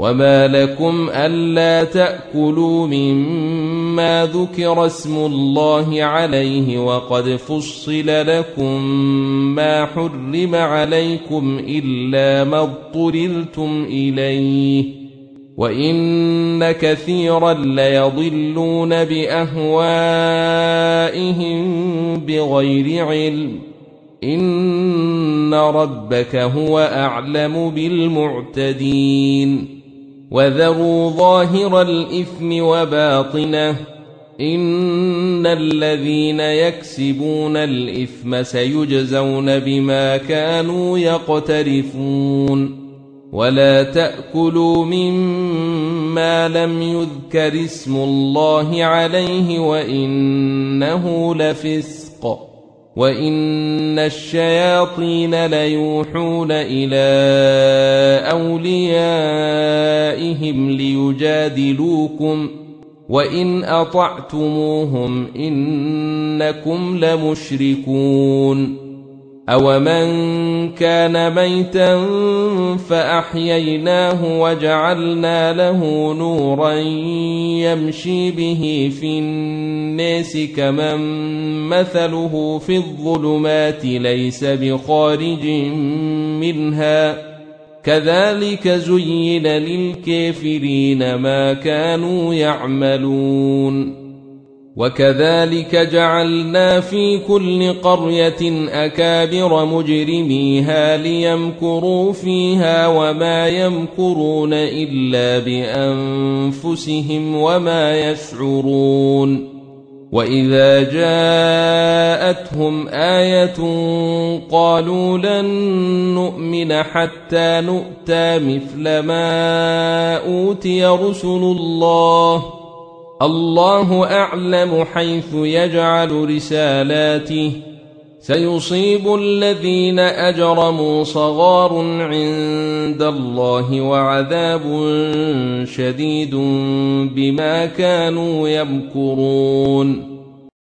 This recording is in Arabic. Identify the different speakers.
Speaker 1: وما لكم ألا تأكلوا مما ذكر اسم الله عليه وقد فصل لكم ما حرم عليكم إلا ما اضطررتم إليه وإن كثيرا ليضلون بأهوائهم بغير علم إن ربك هو أعلم بالمعتدين وذروا ظاهر الإثم وباطنه إن الذين يكسبون الإثم سيجزون بما كانوا يقترفون ولا تأكلوا مما لم يذكر اسم الله عليه وإنه لفسق وإن الشياطين ليوحون إلى أوليائهم ليجادلوكم وإن أطعتموهم إنكم لمشركون أومن كان ميتا فأحييناه وجعلنا له نورا يمشي به في الناس كمن مثله في الظلمات ليس بخارج منها كذلك زين للكافرين ما كانوا يعملون وكذلك جعلنا في كل قرية أكابر مجرميها ليمكروا فيها وما يمكرون إلا بأنفسهم وما يشعرون وإذا جاءتهم آية قالوا لن نؤمن حتى نؤتى مثل ما أوتي رسل الله أعلم حيث يجعل رسالاته سيصيب الذين أجرموا صغار عند الله وعذاب شديد بما كانوا يمكرون